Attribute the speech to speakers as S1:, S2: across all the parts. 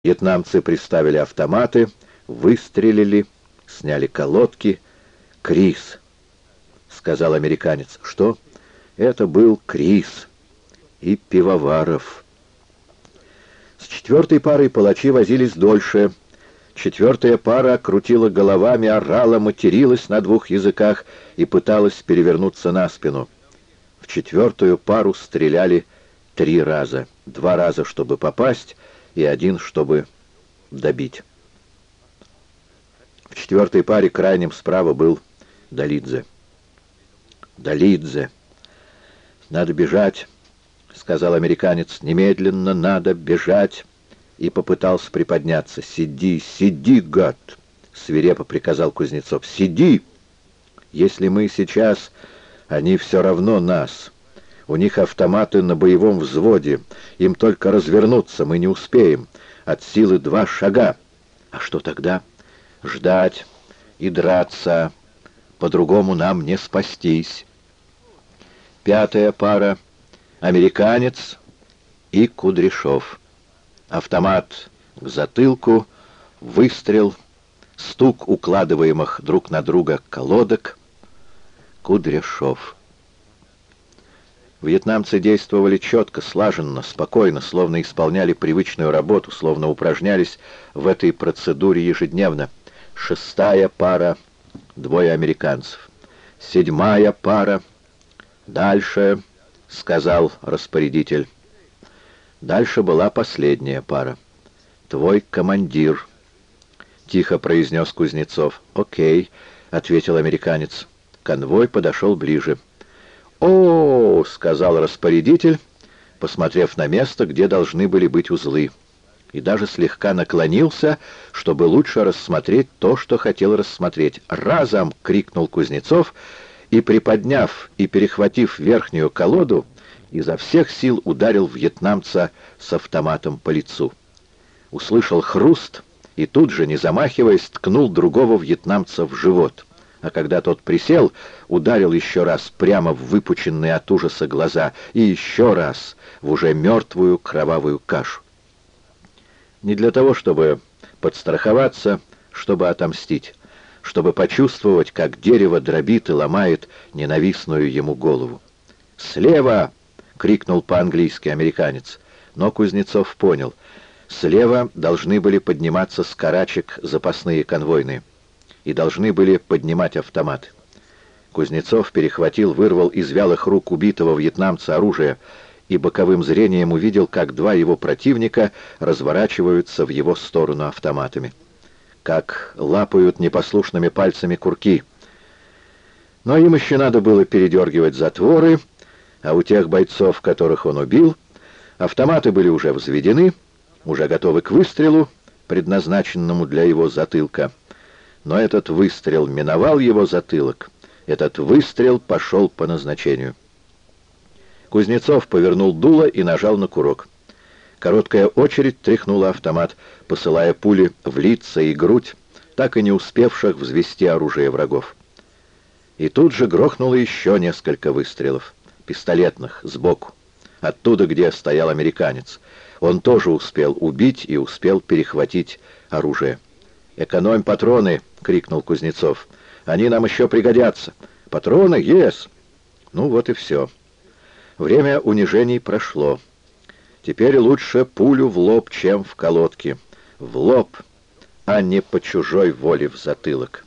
S1: Вьетнамцы приставили автоматы, выстрелили, сняли колодки. «Крис», — сказал американец. «Что?» «Это был Крис и Пивоваров». С четвертой парой палачи возились дольше. Четвертая пара крутила головами, орала, материлась на двух языках и пыталась перевернуться на спину. В четвертую пару стреляли 3 раза. 2 раза, чтобы попасть, и 1, чтобы добить. В четвертой паре крайним справа был Долидзе. «Долидзе! Надо бежать!» — сказал американец. «Немедленно надо бежать!» И попытался приподняться. «Сиди, сиди, гад!» — свирепо приказал Кузнецов. «Сиди! Если мы сейчас, они все равно нас. У них автоматы на боевом взводе. Им только развернуться, мы не успеем. От силы 2 шага. А что тогда? Ждать и драться. По-другому нам не спастись». Пятая пара. Американец и Кудряшов. Автомат к затылку, выстрел, стук укладываемых друг на друга колодок. Кудряшов. Вьетнамцы действовали четко, слаженно, спокойно, словно исполняли привычную работу, словно упражнялись в этой процедуре ежедневно. Шестая пара, 2 американцев. Седьмая пара. «Дальше», — сказал распорядитель. Дальше была последняя пара. «Твой командир», — тихо произнес Кузнецов. «Окей», — ответил американец. Конвой подошел ближе. «О, — сказал распорядитель, посмотрев на место, где должны были быть узлы, и даже слегка наклонился, чтобы лучше рассмотреть то, что хотел рассмотреть. «Разом!» — крикнул Кузнецов, и, приподняв и перехватив верхнюю колоду, изо всех сил ударил вьетнамца с автоматом по лицу. Услышал хруст и тут же, не замахиваясь, ткнул другого вьетнамца в живот. А когда тот присел, ударил еще раз прямо в выпученные от ужаса глаза и еще раз в уже мертвую кровавую кашу. Не для того, чтобы подстраховаться, чтобы отомстить, чтобы почувствовать, как дерево дробит и ломает ненавистную ему голову. «Слева!» — крикнул по-английски американец. Но Кузнецов понял. Слева должны были подниматься с карачек запасные конвойные и должны были поднимать автоматы. Кузнецов перехватил, вырвал из вялых рук убитого вьетнамца оружие и боковым зрением увидел, как 2 его противника разворачиваются в его сторону автоматами, как лапают непослушными пальцами курки. Но им еще надо было передергивать затворы, а у тех бойцов, которых он убил, автоматы были уже взведены, уже готовы к выстрелу, предназначенному для его затылка. Но этот выстрел миновал его затылок, этот выстрел пошел по назначению. Кузнецов повернул дуло и нажал на курок. Короткая очередь тряхнула автомат, посылая пули в лица и грудь, так и не успевших взвести оружие врагов. И тут же грохнуло еще несколько выстрелов, пистолетных, сбоку, оттуда, где стоял американец. Он тоже успел убить и успел перехватить оружие. «Экономь патроны!» — крикнул Кузнецов. «Они нам еще пригодятся!» «Патроны? Ес!» Ну вот и все. Время унижений прошло. Теперь лучше пулю в лоб, чем в колодки. В лоб, а не по чужой воле в затылок.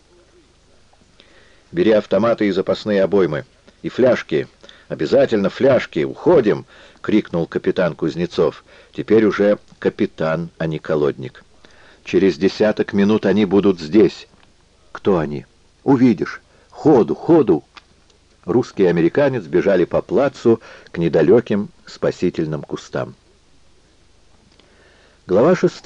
S1: «Бери автоматы и запасные обоймы. И фляжки. Обязательно фляжки. Уходим!» — крикнул капитан Кузнецов. Теперь уже капитан, а не колодник. «Через 10 минут они будут здесь». «Кто они?» «Увидишь. Ходу, ходу!» Русский и американец бежали по плацу к недалеким спасительным кустам. Глава 6.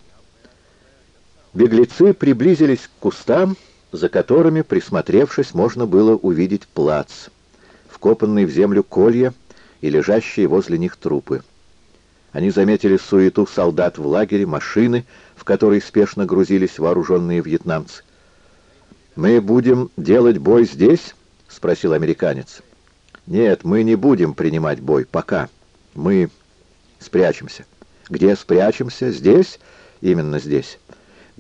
S1: Беглецы приблизились к кустам, за которыми, присмотревшись, можно было увидеть плац, вкопанные в землю колья и лежащие возле них трупы. Они заметили суету солдат в лагере, машины, в которые спешно грузились вооруженные вьетнамцы. «Мы будем делать бой здесь?» — спросил американец. «Нет, мы не будем принимать бой, пока. Мы спрячемся». «Где спрячемся? Здесь?» именно здесь.